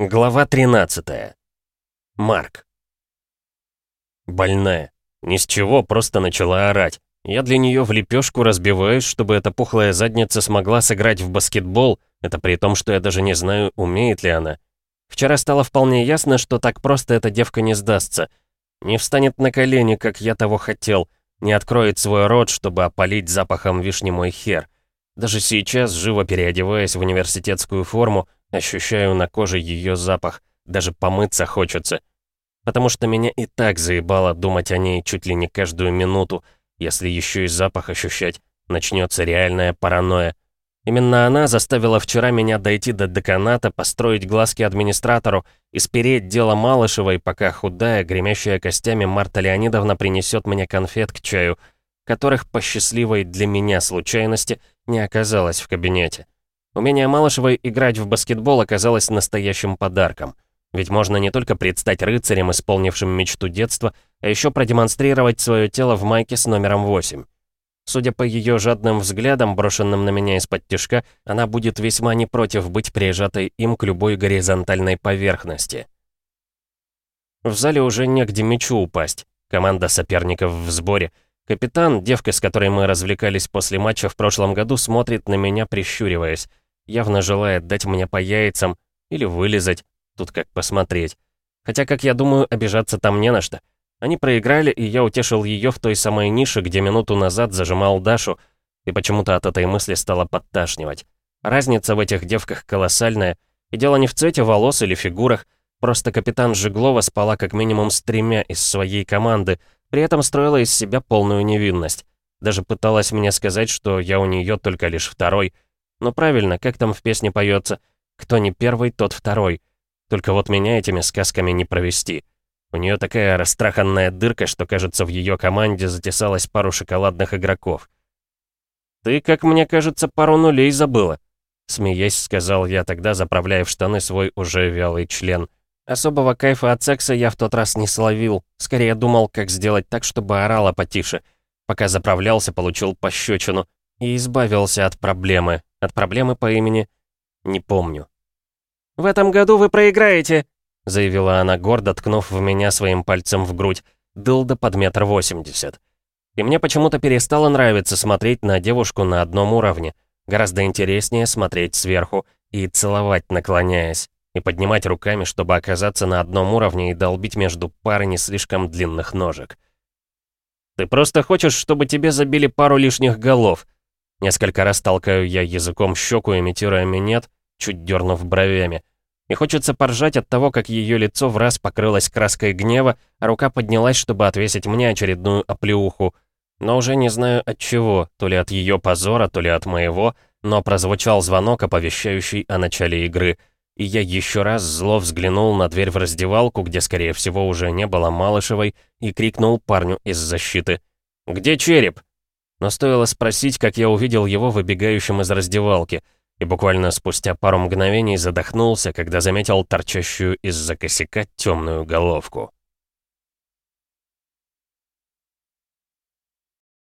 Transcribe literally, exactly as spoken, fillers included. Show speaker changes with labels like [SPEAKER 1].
[SPEAKER 1] Глава тринадцатая. Марк. Больная. Ни с чего, просто начала орать. Я для нее в лепешку разбиваюсь, чтобы эта пухлая задница смогла сыграть в баскетбол, это при том, что я даже не знаю, умеет ли она. Вчера стало вполне ясно, что так просто эта девка не сдастся. Не встанет на колени, как я того хотел, не откроет свой рот, чтобы опалить запахом вишни мой хер. Даже сейчас, живо переодеваясь в университетскую форму, ощущаю на коже ее запах, даже помыться хочется. Потому что меня и так заебало думать о ней чуть ли не каждую минуту. Если еще и запах ощущать, начнется реальная паранойя. Именно она заставила вчера меня дойти до деканата, построить глазки администратору и спереть дело Малышевой, пока худая, гремящая костями Марта Леонидовна принесет мне конфет к чаю, которых по счастливой для меня случайности не оказалось в кабинете. Умение Малышевой играть в баскетбол оказалось настоящим подарком. Ведь можно не только предстать рыцарем, исполнившим мечту детства, а еще продемонстрировать свое тело в майке с номером восемь. Судя по ее жадным взглядам, брошенным на меня из-под тишка, она будет весьма не против быть прижатой им к любой горизонтальной поверхности. В зале уже негде мячу упасть. Команда соперников в сборе. Капитан, девка, с которой мы развлекались после матча в прошлом году, смотрит на меня, прищуриваясь. Явно желает дать мне по яйцам или вылезать, тут как посмотреть. Хотя, как я думаю, обижаться там не на что. Они проиграли, и я утешил ее в той самой нише, где минуту назад зажимал Дашу, и почему-то от этой мысли стало подташнивать. Разница в этих девках колоссальная, и дело не в цвете волос или фигурах, просто капитан Жиглова спала как минимум с тремя из своей команды, при этом строила из себя полную невинность. Даже пыталась мне сказать, что я у нее только лишь второй. Но правильно, как там в песне поется, кто не первый, тот второй. Только вот меня этими сказками не провести. У нее такая растраханная дырка, что, кажется, в ее команде затесалось пару шоколадных игроков. «Ты, как мне кажется, пару нулей забыла», — смеясь, сказал я тогда, заправляя в штаны свой уже вялый член. Особого кайфа от секса я в тот раз не словил, скорее думал, как сделать так, чтобы орала потише. Пока заправлялся, получил пощечину и избавился от проблемы. От проблемы по имени... не помню. «В этом году вы проиграете», — заявила она гордо, ткнув в меня своим пальцем в грудь. Дылда под метр восемьдесят. И мне почему-то перестало нравиться смотреть на девушку на одном уровне. Гораздо интереснее смотреть сверху и целовать, наклоняясь, и поднимать руками, чтобы оказаться на одном уровне и долбить между парой не слишком длинных ножек. «Ты просто хочешь, чтобы тебе забили пару лишних голов?» Несколько раз толкаю я языком щеку, имитируя минет, чуть дернув бровями. И хочется поржать от того, как ее лицо в раз покрылось краской гнева, а рука поднялась, чтобы отвесить мне очередную оплеуху. Но уже не знаю от чего, то ли от ее позора, то ли от моего, но прозвучал звонок, оповещающий о начале игры. И я еще раз зло взглянул на дверь в раздевалку, где, скорее всего, уже не было Малышевой, и крикнул парню из защиты: «Где череп?» Но стоило спросить, как я увидел его выбегающим из раздевалки, и буквально спустя пару мгновений задохнулся, когда заметил торчащую из-за косяка темную головку.